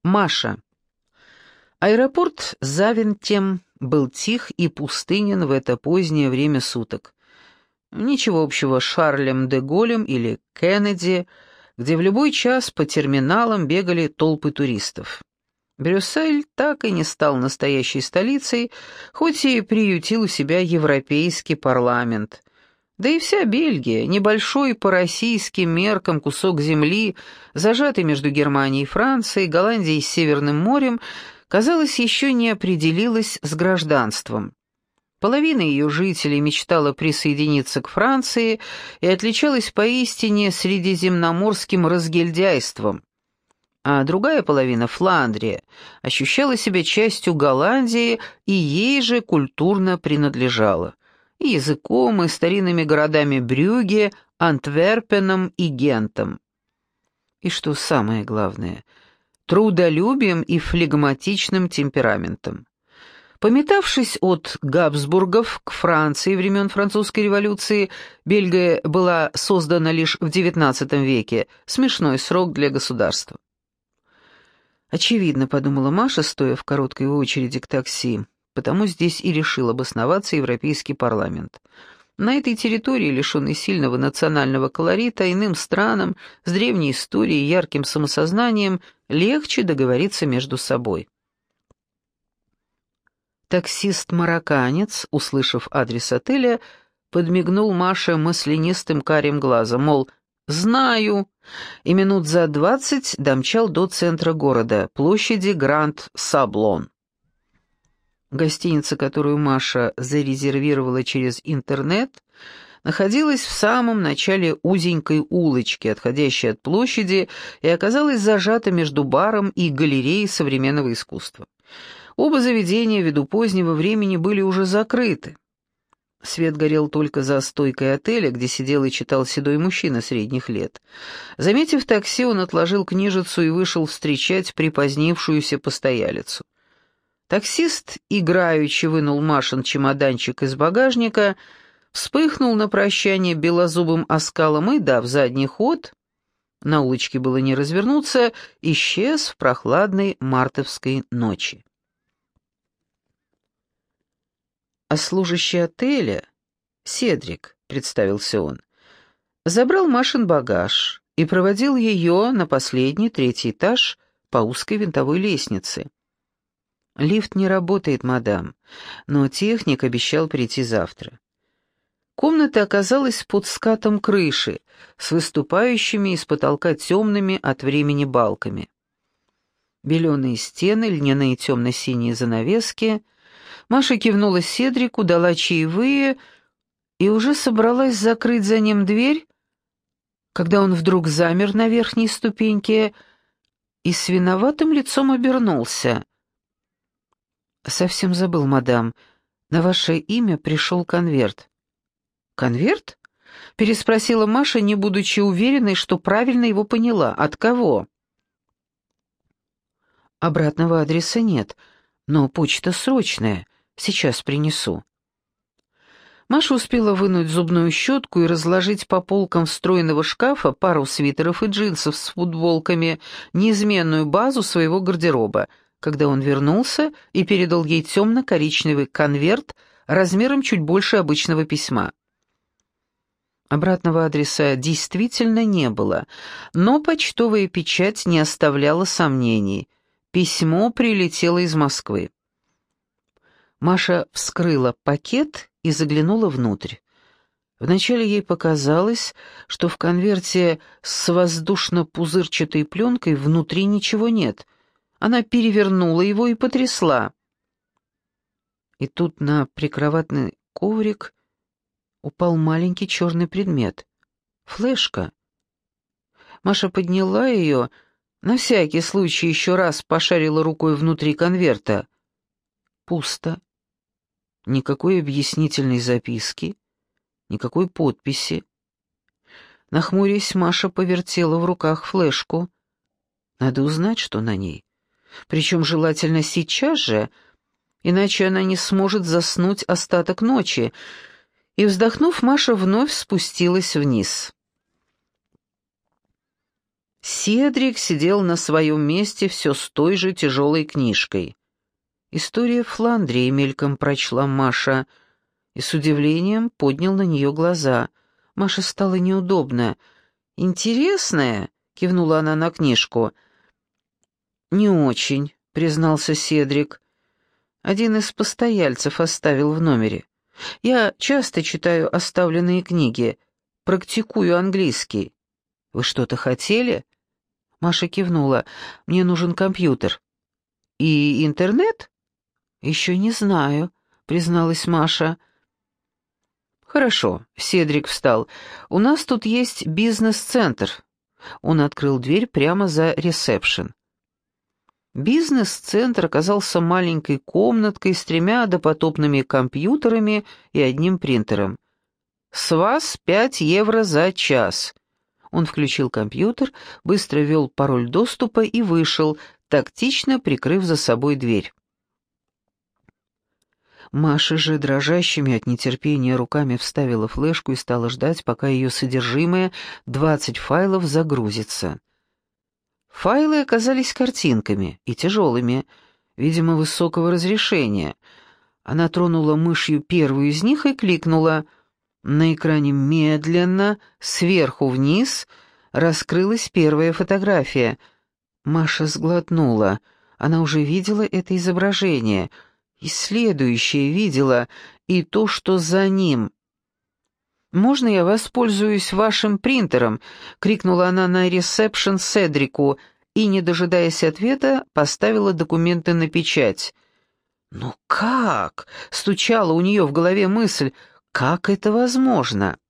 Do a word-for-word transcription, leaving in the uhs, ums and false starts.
Маша. Аэропорт Завентем был тих и пустынен в это позднее время суток. Ничего общего с Шарлем де Голлем или Кеннеди, где в любой час по терминалам бегали толпы туристов. Брюссель так и не стал настоящей столицей, хоть и приютил у себя европейский парламент. Да и вся Бельгия, небольшой по российским меркам кусок земли, зажатый между Германией и Францией, Голландией и Северным морем, казалось, еще не определилась с гражданством. Половина ее жителей мечтала присоединиться к Франции и отличалась поистине средиземноморским разгильдяйством, а другая половина, Фландрия, ощущала себя частью Голландии и ей же культурно принадлежала, и языком, и старинными городами Брюгге, Антверпеном и Гентом. И что самое главное, трудолюбием и флегматичным темпераментом. Пометавшись от Габсбургов к Франции времен Французской революции, Бельгия была создана лишь в девятнадцатом веке, смешной срок для государства. «Очевидно», — подумала Маша, стоя в короткой очереди к такси, потому здесь и решил обосноваться Европейский парламент. На этой территории, лишенной сильного национального колорита, иным странам, с древней историей и ярким самосознанием, легче договориться между собой. Таксист-марокканец, услышав адрес отеля, подмигнул Маше маслянистым карим глазом, мол, «Знаю», и минут за двадцать домчал до центра города, площади Гранд-Саблон. Гостиница, которую Маша зарезервировала через интернет, находилась в самом начале узенькой улочки, отходящей от площади, и оказалась зажата между баром и галереей современного искусства. Оба заведения ввиду позднего времени были уже закрыты. Свет горел только за стойкой отеля, где сидел и читал седой мужчина средних лет. Заметив такси, он отложил книжицу и вышел встречать припозднившуюся постоялицу. Таксист играючи вынул Машин чемоданчик из багажника, вспыхнул на прощание белозубым оскалом и, дав задний ход, на улочке было не развернуться, исчез в прохладной мартовской ночи. А служащий отеля, Седрик, представился он, забрал Машин багаж и проводил ее на последний, третий этаж по узкой винтовой лестнице. «Лифт не работает, мадам, но техник обещал прийти завтра». Комната оказалась под скатом крыши, с выступающими из потолка темными от времени балками. Беленые стены, льняные темно-синие занавески. Маша кивнула Седрику, дала чаевые и уже собралась закрыть за ним дверь, когда он вдруг замер на верхней ступеньке и с виноватым лицом обернулся. «Совсем забыл, мадам. На ваше имя пришел конверт». «Конверт?» — переспросила Маша, не будучи уверенной, что правильно его поняла. «От кого?» «Обратного адреса нет, но почта срочная. Сейчас принесу». Маша успела вынуть зубную щетку и разложить по полкам встроенного шкафа пару свитеров и джинсов с футболками, неизменную базу своего гардероба, когда он вернулся и передал ей темно-коричневый конверт размером чуть больше обычного письма. Обратного адреса действительно не было, но почтовая печать не оставляла сомнений. Письмо прилетело из Москвы. Маша вскрыла пакет и заглянула внутрь. Вначале ей показалось, что в конверте с воздушно-пузырчатой пленкой внутри ничего нет. Она перевернула его и потрясла. И тут на прикроватный коврик упал маленький черный предмет. Флешка. Маша подняла ее, на всякий случай еще раз пошарила рукой внутри конверта. Пусто. Никакой объяснительной записки, никакой подписи. Нахмурясь, Маша повертела в руках флешку. Надо узнать, что на ней. Причем желательно сейчас же, иначе она не сможет заснуть остаток ночи. И, вздохнув, Маша вновь спустилась вниз. Седрик сидел на своем месте все с той же тяжелой книжкой. «История Фландрии», — мельком прочла Маша, и с удивлением поднял на нее глаза. Маше стало неудобно. «Интересная?» — кивнула она на книжку. «Не очень», — признался Седрик. «Один из постояльцев оставил в номере. Я часто читаю оставленные книги, практикую английский. Вы что-то хотели?» Маша кивнула. «Мне нужен компьютер». «И интернет?» «Еще не знаю», — призналась Маша. «Хорошо», — Седрик встал. «У нас тут есть бизнес-центр». Он открыл дверь прямо за ресепшн. Бизнес-центр оказался маленькой комнаткой с тремя допотопными компьютерами и одним принтером. «С вас пять евро за час». Он включил компьютер, быстро ввел пароль доступа и вышел, тактично прикрыв за собой дверь. Маша же дрожащими от нетерпения руками вставила флешку и стала ждать, пока ее содержимое, двадцать файлов, загрузится. Файлы оказались картинками и тяжелыми, видимо, высокого разрешения. Она тронула мышью первую из них и кликнула. На экране медленно, сверху вниз, раскрылась первая фотография. Маша сглотнула. Она уже видела это изображение. И следующее видела, и то, что за ним. «Можно я воспользуюсь вашим принтером?» — крикнула она на ресепшн Седрику и, не дожидаясь ответа, поставила документы на печать. «Ну как?» — стучала у нее в голове мысль. «Как это возможно?»